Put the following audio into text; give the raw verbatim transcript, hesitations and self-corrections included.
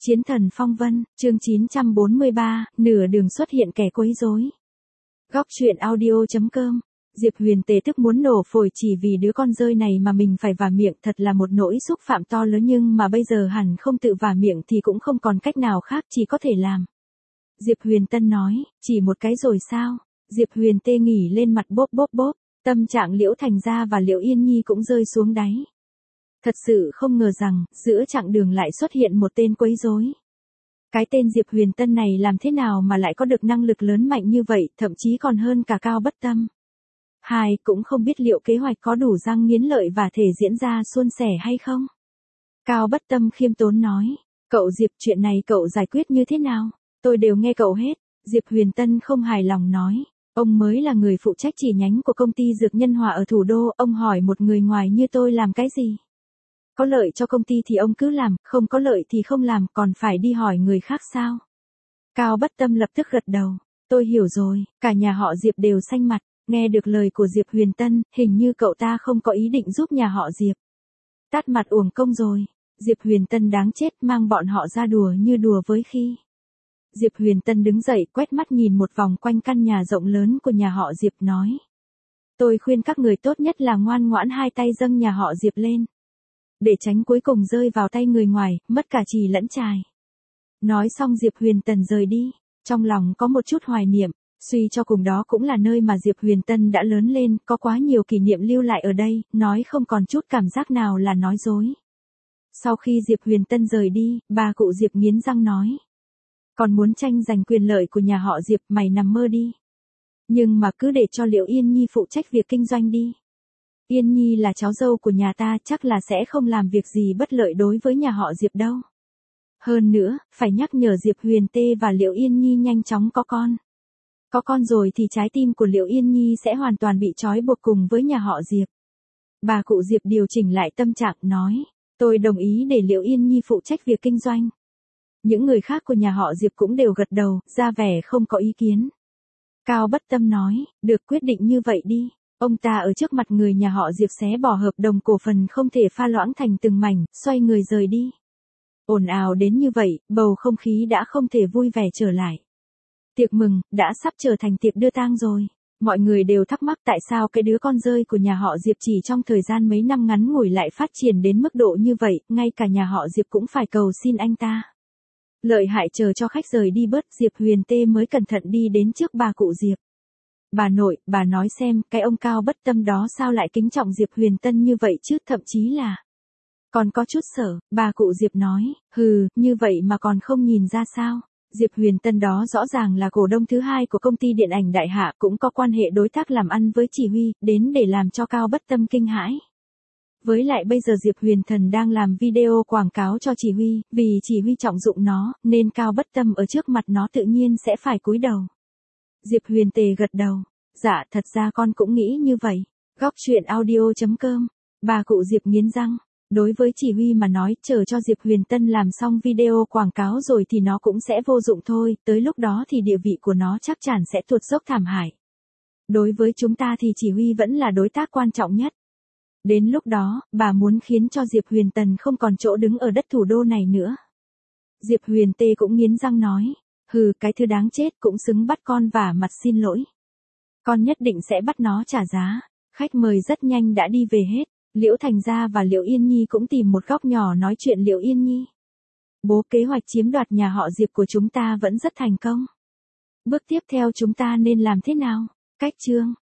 Chiến thần phong vân, chương chín trăm bốn mươi ba, nửa đường xuất hiện kẻ quấy rối. Góc truyện audio chấm com. Diệp Huyền tề tức muốn nổ phổi chỉ vì đứa con rơi này mà mình phải vả miệng, thật là một nỗi xúc phạm to lớn, nhưng mà bây giờ hẳn không tự vả miệng thì cũng không còn cách nào khác, chỉ có thể làm. Diệp Huyền Tân nói, chỉ một cái rồi sao? Diệp Huyền tê nghỉ lên mặt bốp bốp bốp, tâm trạng Liễu Thành Gia và Liễu Yên Nhi cũng rơi xuống đáy. Thật sự không ngờ rằng, giữa chặng đường lại xuất hiện một tên quấy rối. Cái tên Diệp Huyền Tân này làm thế nào mà lại có được năng lực lớn mạnh như vậy, thậm chí còn hơn cả Cao Bất Tâm. Hai, cũng không biết liệu kế hoạch có đủ răng nghiến lợi và thể diễn ra suôn sẻ hay không. Cao Bất Tâm khiêm tốn nói, cậu Diệp, chuyện này cậu giải quyết như thế nào? Tôi đều nghe cậu hết. Diệp Huyền Tân không hài lòng nói, ông mới là người phụ trách chi nhánh của công ty Dược Nhân Hòa ở thủ đô, ông hỏi một người ngoài như tôi làm cái gì? Có lợi cho công ty thì ông cứ làm, không có lợi thì không làm, còn phải đi hỏi người khác sao? Cao Bất Tâm lập tức gật đầu, tôi hiểu rồi. Cả nhà họ Diệp đều xanh mặt, nghe được lời của Diệp Huyền Tân, hình như cậu ta không có ý định giúp nhà họ Diệp. Tát mặt uổng công rồi. Diệp Huyền Tân đáng chết, mang bọn họ ra đùa như đùa với khi. Diệp Huyền Tân đứng dậy, quét mắt nhìn một vòng quanh căn nhà rộng lớn của nhà họ Diệp, nói, tôi khuyên các người tốt nhất là ngoan ngoãn hai tay dâng nhà họ Diệp lên, để tránh cuối cùng rơi vào tay người ngoài, mất cả trì lẫn trài. Nói xong Diệp Huyền Tân rời đi, trong lòng có một chút hoài niệm, suy cho cùng đó cũng là nơi mà Diệp Huyền Tân đã lớn lên, có quá nhiều kỷ niệm lưu lại ở đây, nói không còn chút cảm giác nào là nói dối. Sau khi Diệp Huyền Tân rời đi, bà cụ Diệp nghiến răng nói, còn muốn tranh giành quyền lợi của nhà họ Diệp, mày nằm mơ đi. Nhưng mà cứ để cho Liễu Yên Nhi phụ trách việc kinh doanh đi. Yên Nhi là cháu dâu của nhà ta, chắc là sẽ không làm việc gì bất lợi đối với nhà họ Diệp đâu. Hơn nữa, phải nhắc nhở Diệp Huyền Tê và Liễu Yên Nhi nhanh chóng có con. Có con rồi thì trái tim của Liễu Yên Nhi sẽ hoàn toàn bị trói buộc cùng với nhà họ Diệp. Bà cụ Diệp điều chỉnh lại tâm trạng, nói, tôi đồng ý để Liễu Yên Nhi phụ trách việc kinh doanh. Những người khác của nhà họ Diệp cũng đều gật đầu, ra vẻ không có ý kiến. Cao Bất Tâm nói, được, quyết định như vậy đi. Ông ta ở trước mặt người nhà họ Diệp xé bỏ hợp đồng cổ phần không thể pha loãng thành từng mảnh, xoay người rời đi. Ồn ào đến như vậy, bầu không khí đã không thể vui vẻ trở lại. Tiệc mừng, đã sắp trở thành tiệc đưa tang rồi. Mọi người đều thắc mắc tại sao cái đứa con rơi của nhà họ Diệp chỉ trong thời gian mấy năm ngắn ngủi lại phát triển đến mức độ như vậy, ngay cả nhà họ Diệp cũng phải cầu xin anh ta. Lợi hại, chờ cho khách rời đi bớt, Diệp Huyền Tê mới cẩn thận đi đến trước bà cụ Diệp. Bà nội, bà nói xem, cái ông Cao Bất Tâm đó sao lại kính trọng Diệp Huyền Tân như vậy chứ, thậm chí là còn có chút sợ. Bà cụ Diệp nói, hừ, như vậy mà còn không nhìn ra sao? Diệp Huyền Tân đó rõ ràng là cổ đông thứ hai của công ty điện ảnh Đại Hạ, cũng có quan hệ đối tác làm ăn với chỉ huy, đến để làm cho Cao Bất Tâm kinh hãi. Với lại bây giờ Diệp Huyền Thần đang làm video quảng cáo cho chỉ huy, vì chỉ huy trọng dụng nó, nên Cao Bất Tâm ở trước mặt nó tự nhiên sẽ phải cúi đầu. Diệp Huyền Tề gật đầu, dạ, thật ra con cũng nghĩ như vậy. Góc truyện audio chấm com. Bà cụ Diệp nghiến răng, đối với chỉ huy mà nói, chờ cho Diệp Huyền Tân làm xong video quảng cáo rồi thì nó cũng sẽ vô dụng thôi, tới lúc đó thì địa vị của nó chắc chắn sẽ tuột dốc thảm hại. Đối với chúng ta thì chỉ huy vẫn là đối tác quan trọng nhất. Đến lúc đó, bà muốn khiến cho Diệp Huyền Tần không còn chỗ đứng ở đất thủ đô này nữa. Diệp Huyền Tê cũng nghiến răng nói, hừ, cái thứ đáng chết cũng xứng bắt con vả mặt xin lỗi. Con nhất định sẽ bắt nó trả giá. Khách mời rất nhanh đã đi về hết. Liễu Thành Gia và Liễu Yên Nhi cũng tìm một góc nhỏ nói chuyện. Liễu Yên Nhi, bố, kế hoạch chiếm đoạt nhà họ Diệp của chúng ta vẫn rất thành công. Bước tiếp theo chúng ta nên làm thế nào? Cách chương